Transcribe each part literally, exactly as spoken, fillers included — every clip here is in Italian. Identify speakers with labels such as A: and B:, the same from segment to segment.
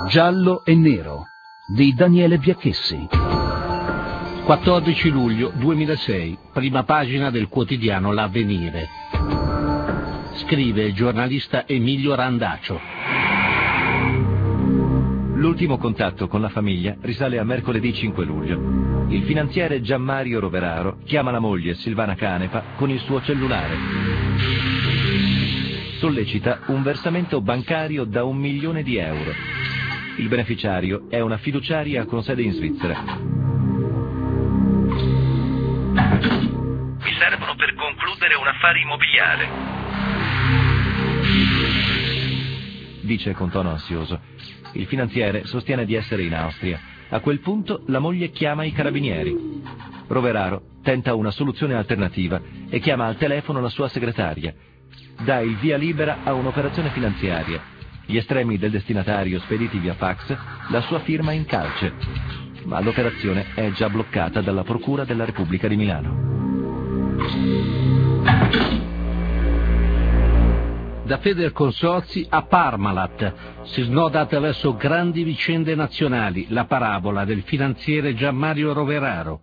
A: Giallo e nero di Daniele Biacchessi.
B: quattordici luglio duemilasei, prima pagina del quotidiano L'Avvenire. Scrive il giornalista Emilio Randaccio.
C: L'ultimo contatto con la famiglia risale a mercoledì cinque luglio. Il finanziere Gianmario Roveraro chiama la moglie Silvana Canepa con il suo cellulare. Sollecita un versamento bancario da un milione di euro. Il beneficiario è una fiduciaria con sede in Svizzera.
D: Mi servono per concludere un affare immobiliare,
C: dice con tono ansioso. Il finanziere sostiene di essere in Austria. A quel punto la moglie chiama i carabinieri. Roveraro tenta una soluzione alternativa e chiama al telefono la sua segretaria. Dà il via libera a un'operazione finanziaria. Gli estremi del destinatario spediti via fax, la sua firma in calce. Ma l'operazione è già bloccata dalla Procura della Repubblica di Milano.
B: Da Federconsorzi a Parmalat si snoda attraverso grandi vicende nazionali la parabola del finanziere Gianmario Roveraro.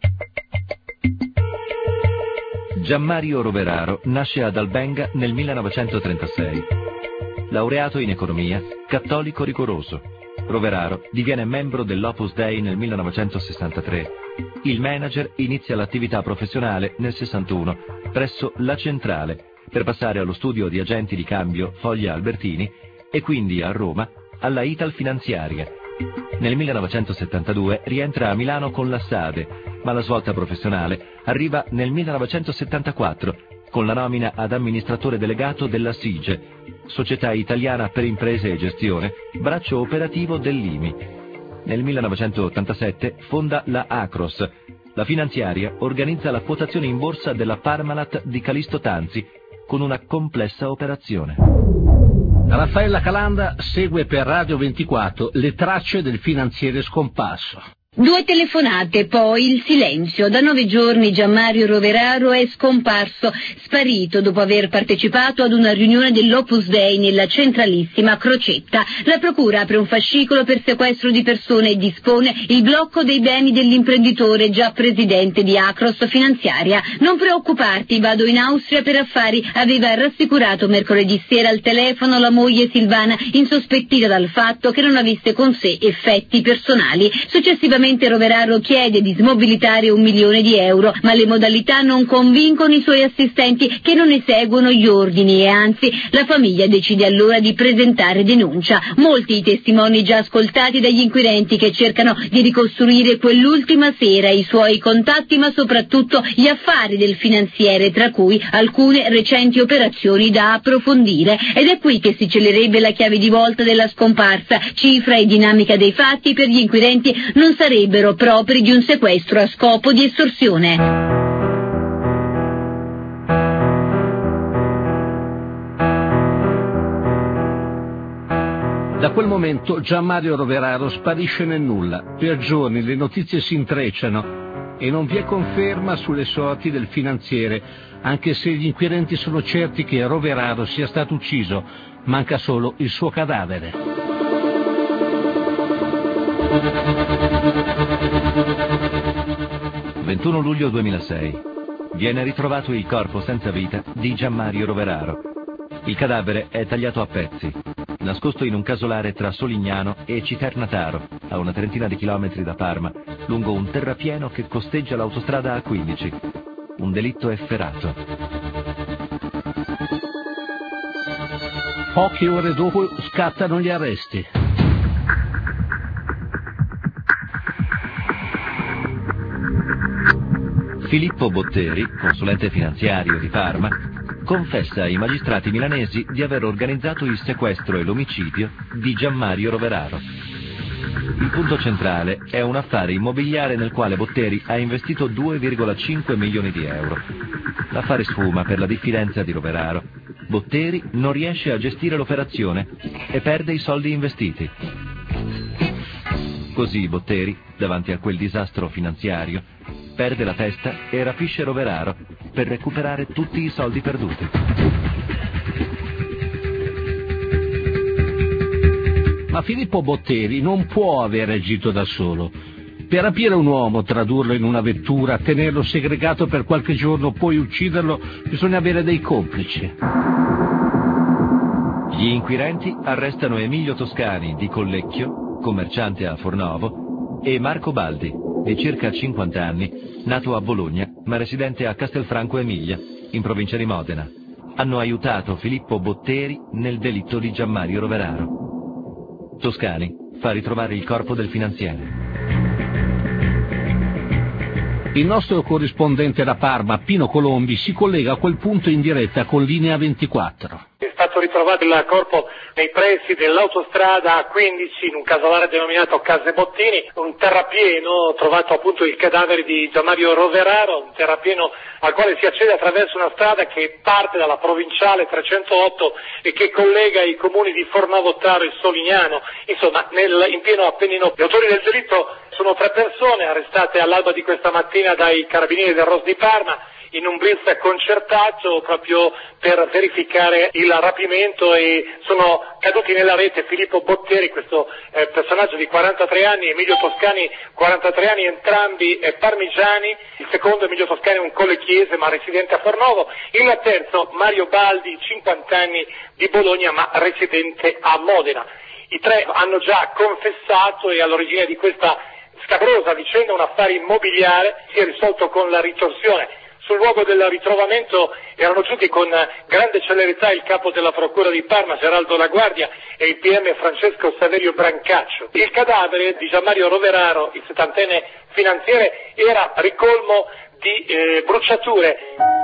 C: Gianmario Roveraro nasce ad Albenga nel millenovecentotrentasei. Laureato in economia, cattolico rigoroso, Roveraro diviene membro dell'Opus Dei nel millenovecentosessantatré. Il manager inizia l'attività professionale nel sessantuno presso La Centrale, per passare allo studio di agenti di cambio Foglia Albertini e quindi a Roma alla Ital Finanziaria. Nel millenovecentosettantadue rientra a Milano con la Sade, ma la svolta professionale arriva nel millenovecentosettantaquattro con la nomina ad amministratore delegato della SIGE, Società Italiana per Imprese e Gestione, braccio operativo dell'I M I. Nel millenovecentottantasette fonda la Acros. La finanziaria organizza la quotazione in borsa della Parmalat di Calisto Tanzi, con una complessa operazione.
B: Raffaella Calanda segue per Radio ventiquattro le tracce del finanziere scomparso.
E: Due telefonate, poi il silenzio. Da nove giorni Gianmario Roveraro è scomparso, sparito dopo aver partecipato ad una riunione dell'Opus Dei nella centralissima Crocetta. La procura apre un fascicolo per sequestro di persone e dispone il blocco dei beni dell'imprenditore già presidente di Acros Finanziaria. Non preoccuparti, vado in Austria per affari, aveva rassicurato mercoledì sera al telefono la moglie Silvana, insospettita dal fatto che non avesse con sé effetti personali. Successivamente Roveraro chiede di smobilitare un milione di euro, ma le modalità non convincono i suoi assistenti che non eseguono gli ordini e anzi la famiglia decide allora di presentare denuncia. Molti i testimoni già ascoltati dagli inquirenti che cercano di ricostruire quell'ultima sera, i suoi contatti ma soprattutto gli affari del finanziere, tra cui alcune recenti operazioni da approfondire. Ed è qui che si celerebbe la chiave di volta della scomparsa. Cifra e dinamica dei fatti per gli inquirenti non sarebbero propri di un sequestro a scopo di estorsione.
B: Da quel momento Gianmario Roveraro sparisce nel nulla. Per giorni le notizie si intrecciano e non vi è conferma sulle sorti del finanziere, anche se gli inquirenti sono certi che Roveraro sia stato ucciso. Manca solo il suo cadavere.
C: ventuno luglio duemilasei. Viene ritrovato il corpo senza vita di Gianmario Roveraro. Il cadavere è tagliato a pezzi, nascosto in un casolare tra Solignano e Citernataro, a una trentina di chilometri da Parma, lungo un terrapieno che costeggia l'autostrada A quindici. Un delitto efferato.
B: Poche ore dopo scattano gli arresti.
C: Filippo Botteri, consulente finanziario di Parma, confessa ai magistrati milanesi di aver organizzato il sequestro e l'omicidio di Gianmario Roveraro. Il punto centrale è un affare immobiliare nel quale Botteri ha investito due virgola cinque milioni di euro. L'affare sfuma per la diffidenza di Roveraro. Botteri non riesce a gestire l'operazione e perde i soldi investiti. Così Botteri, davanti a quel disastro finanziario, perde la testa e rapisce Roveraro per recuperare tutti i soldi perduti.
B: Ma Filippo Botteri non può aver agito da solo. Per rapire un uomo, tradurlo in una vettura, tenerlo segregato per qualche giorno, poi ucciderlo, bisogna avere dei complici.
C: Gli inquirenti arrestano Emilio Toscani di Collecchio, commerciante a Fornovo, e Marco Baldi, di circa cinquanta anni, nato a Bologna, ma residente a Castelfranco Emilia, in provincia di Modena. Hanno aiutato Filippo Botteri nel delitto di Gianmario Roveraro. Toscani fa ritrovare il corpo del finanziere.
B: Il nostro corrispondente da Parma, Pino Colombi, si collega a quel punto in diretta con Linea ventiquattro.
F: È stato ritrovato il corpo nei pressi dell'autostrada A quindici in un casolare denominato Case Bottini, un terrapieno, trovato appunto il cadavere di Gianmario Roveraro, un terrapieno al quale si accede attraverso una strada che parte dalla provinciale trecentootto e che collega i comuni di Fornovo-Taro e Solignano, insomma nel, in pieno Appennino. Gli autori del delitto sono tre persone arrestate all'alba di questa mattina dai carabinieri del R O S di Parma in un blitz concertato proprio per verificare il rapimento, e sono caduti nella rete Filippo Botteri, questo eh, personaggio di quarantatré anni, Emilio Toscani quarantatré anni, entrambi eh, parmigiani, il secondo Emilio Toscani un collecchiese ma residente a Fornovo, il terzo Mario Baldi, cinquanta anni, di Bologna ma residente a Modena. I tre hanno già confessato e all'origine di questa scabrosa vicenda un affare immobiliare si è risolto con la ritorsione. Sul luogo del ritrovamento erano giunti con grande celerità il capo della Procura di Parma, Geraldo Laguardia, e il P M Francesco Saverio Brancaccio. Il cadavere di Gianmario Roveraro, il settantenne finanziere, era ricolmo di eh, bruciature.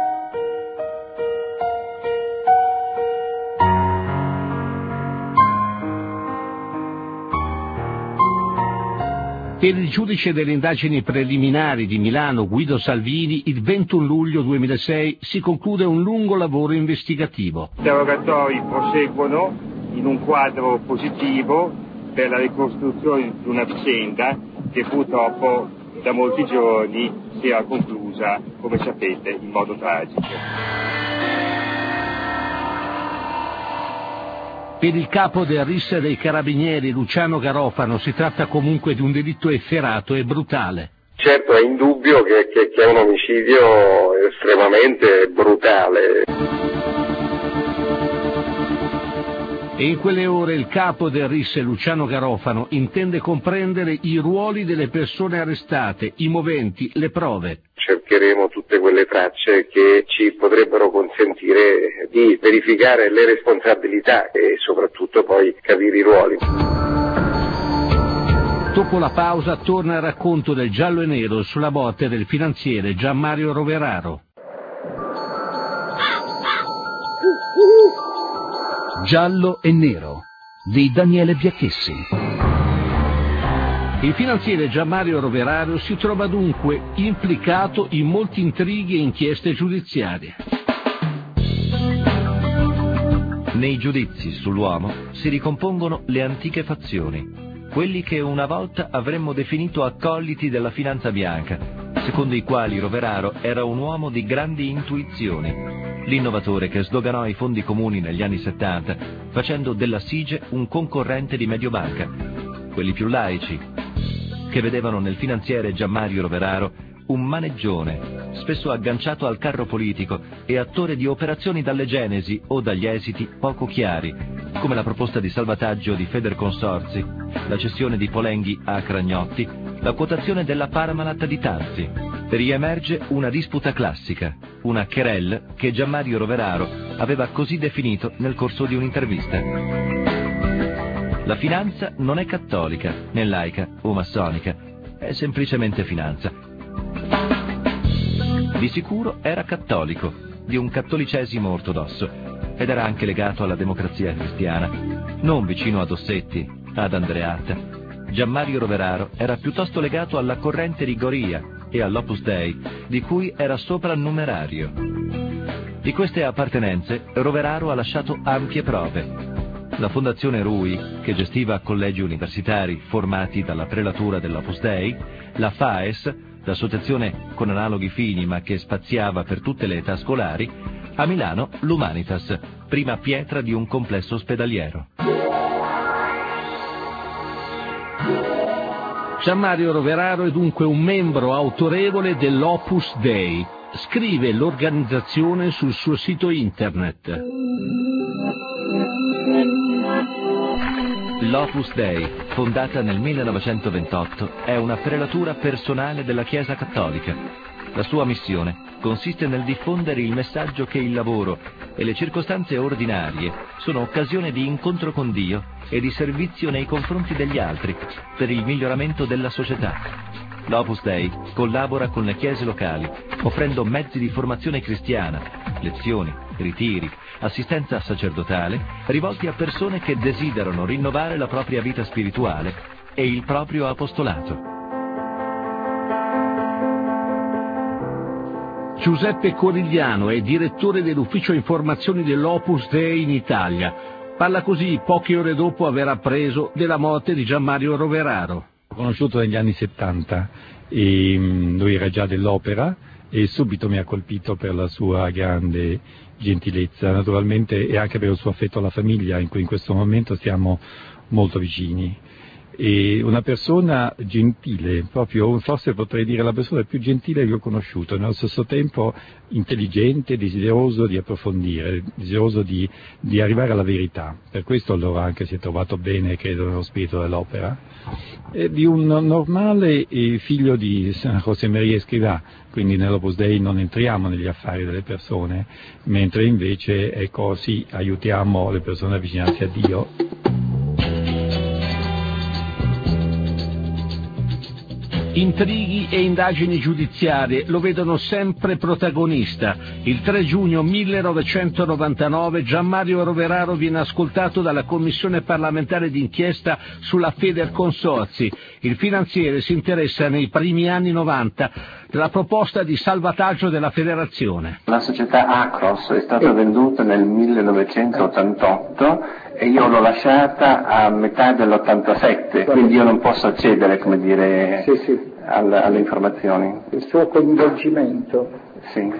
B: Per il giudice delle indagini preliminari di Milano, Guido Salvini, il ventuno luglio duemilasei si conclude un lungo lavoro investigativo.
G: Gli interrogatori proseguono in un quadro positivo per la ricostruzione di una vicenda che purtroppo da molti giorni si era conclusa, come sapete, in modo tragico.
B: Per il capo del R I S dei Carabinieri, Luciano Garofano, si tratta comunque di un delitto efferato e brutale.
H: Certo, è indubbio che, che, che è un omicidio estremamente brutale.
B: E in quelle ore il capo del R I S, Luciano Garofano, intende comprendere i ruoli delle persone arrestate, i moventi, le prove.
H: Cercheremo tutte quelle tracce che ci potrebbero consentire di verificare le responsabilità e soprattutto poi capire i ruoli.
B: Dopo la pausa torna il racconto del giallo e nero sulla botte del finanziere Gianmario Roveraro.
A: Giallo e nero di Daniele Biacchessi. Il finanziere Gianmario Roveraro si trova dunque implicato in molti intrighi e inchieste giudiziarie.
C: Nei giudizi sull'uomo si ricompongono le antiche fazioni, quelli che una volta avremmo definito accoliti della finanza bianca, secondo i quali Roveraro era un uomo di grandi intuizioni, l'innovatore che sdoganò i fondi comuni negli anni settanta, facendo della SIGE un concorrente di Mediobanca, quelli più laici, che vedevano nel finanziere Gianmario Roveraro un maneggione, spesso agganciato al carro politico e attore di operazioni dalle genesi o dagli esiti poco chiari, come la proposta di salvataggio di Federconsorzi, la cessione di Polenghi a Cragnotti, la quotazione della Parmalat di Tanzi. Riemerge una disputa classica, una querelle che Gianmario Roveraro aveva così definito nel corso di un'intervista. La finanza non è cattolica, né laica o massonica, è semplicemente finanza. Di sicuro era cattolico, di un cattolicesimo ortodosso, ed era anche legato alla democrazia cristiana, non vicino a Dossetti, ad Andreatta. Gianmario Roveraro era piuttosto legato alla corrente Rigoria e all'Opus Dei, di cui era soprannumerario. Di queste appartenenze Roveraro ha lasciato ampie prove. La Fondazione Rui, che gestiva collegi universitari formati dalla prelatura dell'Opus Dei, la FAES, l'associazione con analoghi fini ma che spaziava per tutte le età scolari, a Milano l'Humanitas, prima pietra di un complesso ospedaliero.
A: Gianmario Roveraro è dunque un membro autorevole dell'Opus Dei. Scrive l'organizzazione sul suo sito internet.
C: L'Opus Dei, fondata nel millenovecentoventotto, è una prelatura personale della Chiesa Cattolica. La sua missione consiste nel diffondere il messaggio che il lavoro e le circostanze ordinarie sono occasione di incontro con Dio e di servizio nei confronti degli altri per il miglioramento della società. L'Opus Dei collabora con le chiese locali, offrendo mezzi di formazione cristiana, lezioni, ritiri, assistenza sacerdotale, rivolti a persone che desiderano rinnovare la propria vita spirituale e il proprio apostolato.
A: Giuseppe Corigliano è direttore dell'ufficio informazioni dell'Opus Dei in Italia. Parla così poche ore dopo aver appreso della morte di Gianmario Roveraro.
I: L'ho conosciuto negli anni settanta e lui era già dell'opera e subito mi ha colpito per la sua grande gentilezza, naturalmente, e anche per il suo affetto alla famiglia, in cui in questo momento siamo molto vicini. E una persona gentile, proprio forse potrei dire la persona più gentile che ho conosciuto, nello stesso tempo intelligente, desideroso di approfondire, desideroso di, di arrivare alla verità. Per questo allora anche si è trovato bene, credo, nello spirito dell'opera. È di un normale figlio di José María Escrivá, quindi nell'Opus Dei non entriamo negli affari delle persone, mentre invece, ecco, sì, aiutiamo le persone a avvicinarsi a Dio.
A: Intrighi e indagini giudiziarie lo vedono sempre protagonista. Il tre giugno millenovecentonovantanove Gianmario Roveraro viene ascoltato dalla Commissione parlamentare d'inchiesta sulla Federconsorzi. Il finanziere si interessa nei primi anni novanta della proposta di salvataggio della federazione.
J: La società Acros è stata venduta nel millenovecentottantotto e io l'ho lasciata a metà dell'ottantasette, quindi io non posso accedere, come dire, sì, sì. Alle, alle informazioni.
K: Il suo coinvolgimento
J: sì.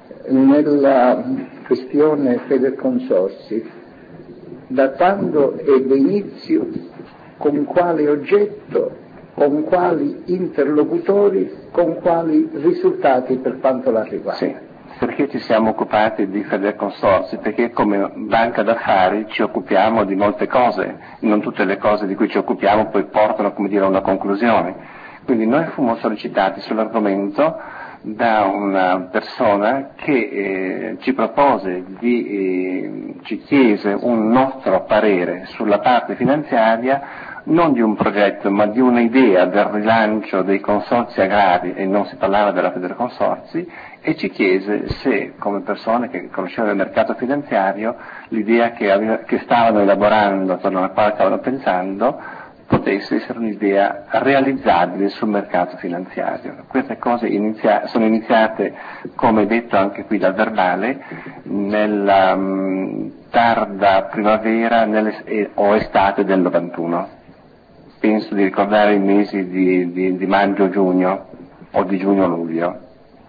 K: nella questione Federconsorzi, da quando ebbe inizio, con quale oggetto, con quali interlocutori, con quali risultati per quanto l'ha riguarda?
J: Sì. Perché ci siamo occupati di Federconsorzi? Perché come banca d'affari ci occupiamo di molte cose, non tutte le cose di cui ci occupiamo poi portano, come dire, a una conclusione. Quindi noi fummo sollecitati sull'argomento da una persona che eh, ci propose, di, eh, ci chiese un nostro parere sulla parte finanziaria, non di un progetto ma di un'idea del rilancio dei consorzi agrari, e non si parlava della Federconsorzi, e ci chiese se, come persone che conoscevano il mercato finanziario, l'idea che, aveva, che stavano elaborando, attorno alla quale stavano pensando, potesse essere un'idea realizzabile sul mercato finanziario. Queste cose inizia- sono iniziate, come detto anche qui dal verbale, nella um, tarda primavera nelle, eh, o estate del novantuno. Penso di ricordare i mesi di, di, di maggio-giugno o di giugno-luglio.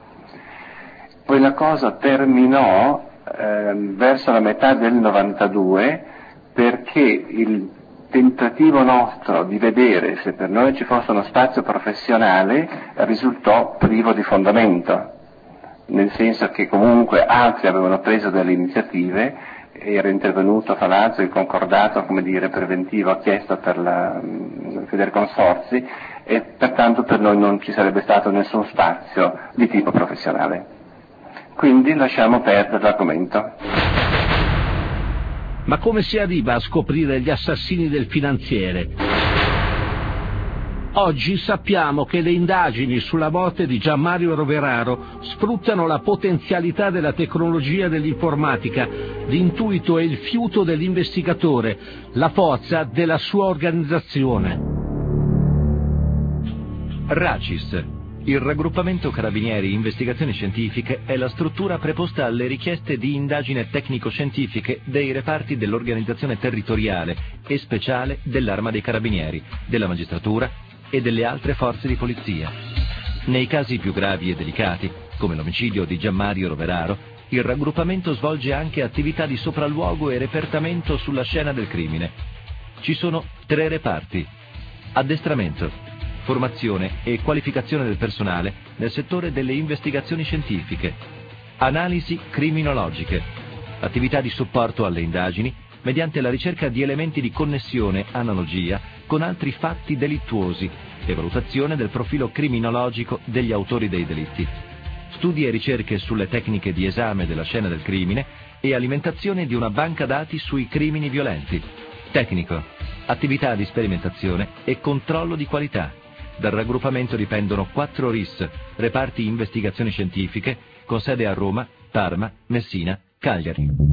J: Poi la cosa terminò eh, verso la metà del novantadue, perché il tentativo nostro di vedere se per noi ci fosse uno spazio professionale risultò privo di fondamento, nel senso che comunque altri avevano preso delle iniziative, era intervenuto fra l'altro il concordato, come dire, preventivo chiesto per la Federconsorzi, e pertanto per noi non ci sarebbe stato nessun spazio di tipo professionale. Quindi lasciamo perdere l'argomento.
A: Ma come si arriva a scoprire gli assassini del finanziere? Oggi sappiamo che le indagini sulla morte di Gianmario Roveraro sfruttano la potenzialità della tecnologia dell'informatica, l'intuito e il fiuto dell'investigatore, la forza della sua organizzazione.
C: RACIS, il Raggruppamento Carabinieri Investigazioni Scientifiche, è la struttura preposta alle richieste di indagine tecnico-scientifiche dei reparti dell'organizzazione territoriale e speciale dell'Arma dei Carabinieri, della magistratura e delle altre forze di polizia. Nei casi più gravi e delicati, come l'omicidio di Gianmario Roveraro, il raggruppamento svolge anche attività di sopralluogo e repertamento sulla scena del crimine. Ci sono tre reparti: addestramento, formazione e qualificazione del personale nel settore delle investigazioni scientifiche, analisi criminologiche, attività di supporto alle indagini mediante la ricerca di elementi di connessione, analogia con altri fatti delittuosi e valutazione del profilo criminologico degli autori dei delitti, studi e ricerche sulle tecniche di esame della scena del crimine e alimentazione di una banca dati sui crimini violenti, tecnico, attività di sperimentazione e controllo di qualità. Dal raggruppamento dipendono quattro R I S, reparti investigazioni scientifiche, con sede a Roma, Parma, Messina, Cagliari.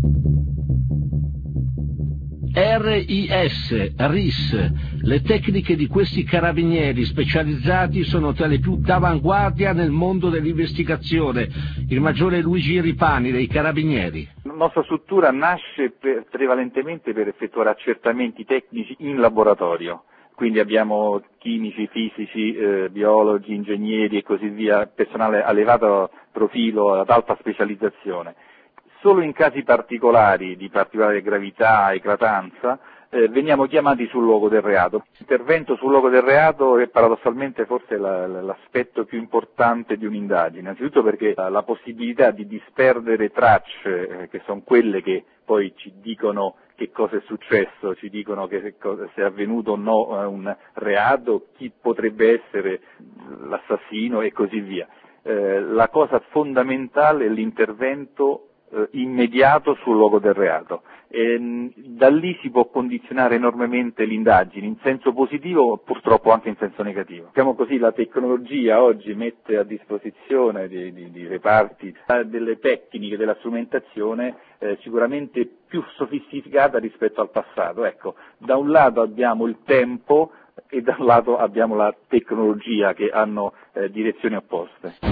A: R I S, R I S, le tecniche di questi carabinieri specializzati sono tra le più d'avanguardia nel mondo dell'investigazione. Il maggiore Luigi Ripani dei Carabinieri.
L: La nostra struttura nasce per, prevalentemente per effettuare accertamenti tecnici in laboratorio, quindi abbiamo chimici, fisici, eh, biologi, ingegneri e così via, personale a elevato profilo, ad alta specializzazione. Solo in casi particolari, di particolare gravità, eclatanza, eh, veniamo chiamati sul luogo del reato. L'intervento sul luogo del reato è paradossalmente forse la, l'aspetto più importante di un'indagine, innanzitutto perché la, la possibilità di disperdere tracce, eh, che sono quelle che poi ci dicono che cosa è successo, ci dicono che cosa, se è avvenuto o no eh, un reato, chi potrebbe essere l'assassino e così via. Eh, la cosa fondamentale è l'intervento immediato sul luogo del reato. E da lì si può condizionare enormemente l'indagine, in senso positivo, purtroppo anche in senso negativo. Diciamo così, la tecnologia oggi mette a disposizione di, di, di reparti delle tecniche, della strumentazione eh, sicuramente più sofisticata rispetto al passato. Ecco, da un lato abbiamo il tempo e da un lato abbiamo la tecnologia, che hanno eh, direzioni opposte.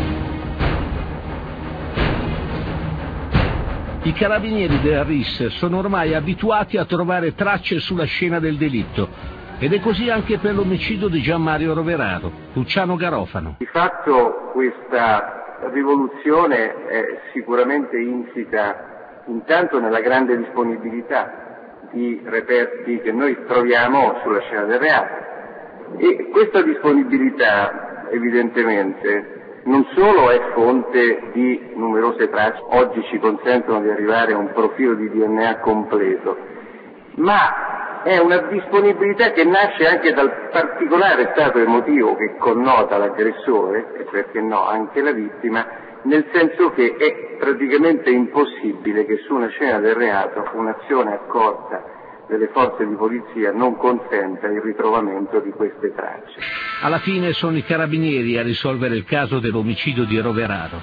A: I carabinieri della R I S sono ormai abituati a trovare tracce sulla scena del delitto, ed è così anche per l'omicidio di Gianmario Roveraro. Luciano Garofano.
H: Di fatto questa rivoluzione è sicuramente insita intanto nella grande disponibilità di reperti che noi troviamo sulla scena del reato, e questa disponibilità evidentemente non solo è fonte di numerose tracce, oggi ci consentono di arrivare a un profilo di D N A completo, ma è una disponibilità che nasce anche dal particolare stato emotivo che connota l'aggressore, e perché no anche la vittima, nel senso che è praticamente impossibile che su una scena del reato un'azione accorta delle forze di polizia non consenta il ritrovamento di queste tracce.
A: Alla fine sono i carabinieri a risolvere il caso dell'omicidio di Roveraro.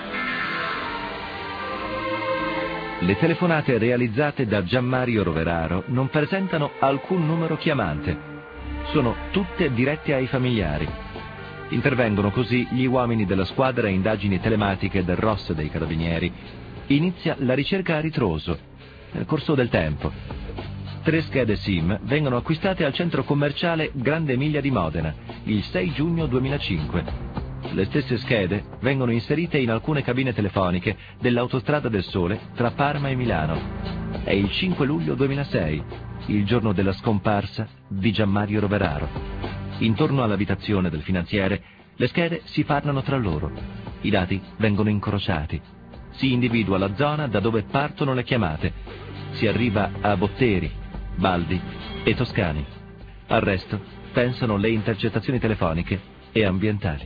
C: Le telefonate realizzate da Gianmario Roveraro non presentano alcun numero chiamante. Sono tutte dirette ai familiari. Intervengono così gli uomini della squadra indagini telematiche del R O S dei Carabinieri. Inizia la ricerca a ritroso, nel corso del tempo. Tre schede SIM vengono acquistate al centro commerciale Grande Emilia di Modena il sei giugno duemilacinque. Le stesse schede vengono inserite in alcune cabine telefoniche dell'Autostrada del Sole tra Parma e Milano. È il cinque luglio duemilasei, il giorno della scomparsa di Gianmario Roveraro. Intorno all'abitazione del finanziere le schede si parlano tra loro. I dati vengono incrociati. Si individua la zona da dove partono le chiamate. Si arriva a Botteri, Baldi e Toscani. Al resto pensano le intercettazioni telefoniche e ambientali.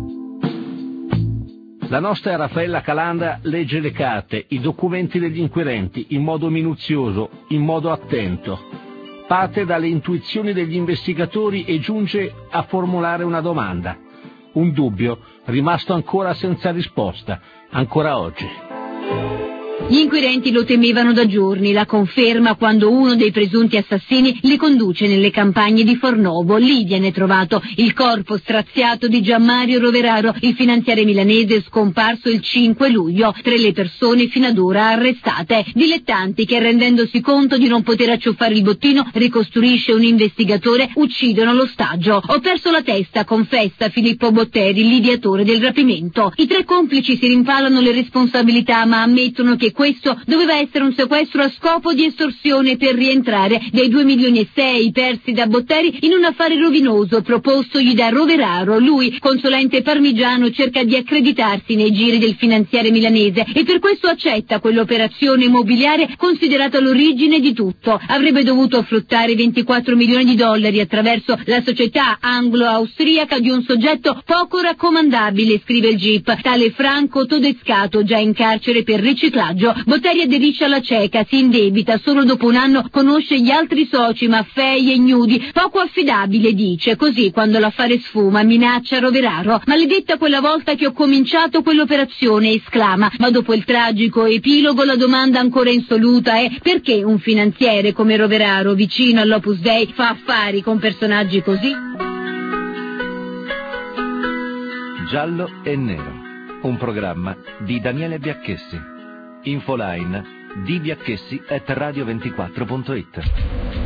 A: La nostra Raffaella Calanda legge le carte, i documenti degli inquirenti in modo minuzioso, in modo attento. Parte dalle intuizioni degli investigatori e giunge a formulare una domanda. Un dubbio rimasto ancora senza risposta, ancora oggi.
E: Gli inquirenti lo temevano da giorni, la conferma quando uno dei presunti assassini li conduce nelle campagne di Fornovo. Lì viene trovato il corpo straziato di Gianmario Roveraro, il finanziere milanese scomparso il cinque luglio. Tre le persone fino ad ora arrestate. Dilettanti che, rendendosi conto di non poter acciuffare il bottino, ricostruisce un investigatore, uccidono l'ostaggio. Ho perso la testa, confessa Filippo Botteri, l'ideatore del rapimento. I tre complici si rimpalano le responsabilità, ma ammettono che questo doveva essere un sequestro a scopo di estorsione per rientrare dei due milioni e sei persi da Botteri in un affare rovinoso propostogli da Roveraro. Lui, consulente parmigiano, cerca di accreditarsi nei giri del finanziere milanese e per questo accetta quell'operazione immobiliare considerata l'origine di tutto. Avrebbe dovuto fruttare ventiquattro milioni di dollari attraverso la società anglo-austriaca di un soggetto poco raccomandabile, scrive il G I P, tale Franco Todescato, già in carcere per riciclaggio. Botteri aderisce alla cieca, si indebita, solo dopo un anno conosce gli altri soci, Maffei e Ignudi, poco affidabile, dice, così quando l'affare sfuma minaccia Roveraro. Maledetta quella volta che ho cominciato quell'operazione, esclama, ma dopo il tragico epilogo la domanda ancora insoluta è: perché un finanziere come Roveraro, vicino all'Opus Dei, fa affari con personaggi così?
C: Giallo e Nero, un programma di Daniele Biacchessi. Infoline d biacchessi at radio ventiquattro punto it.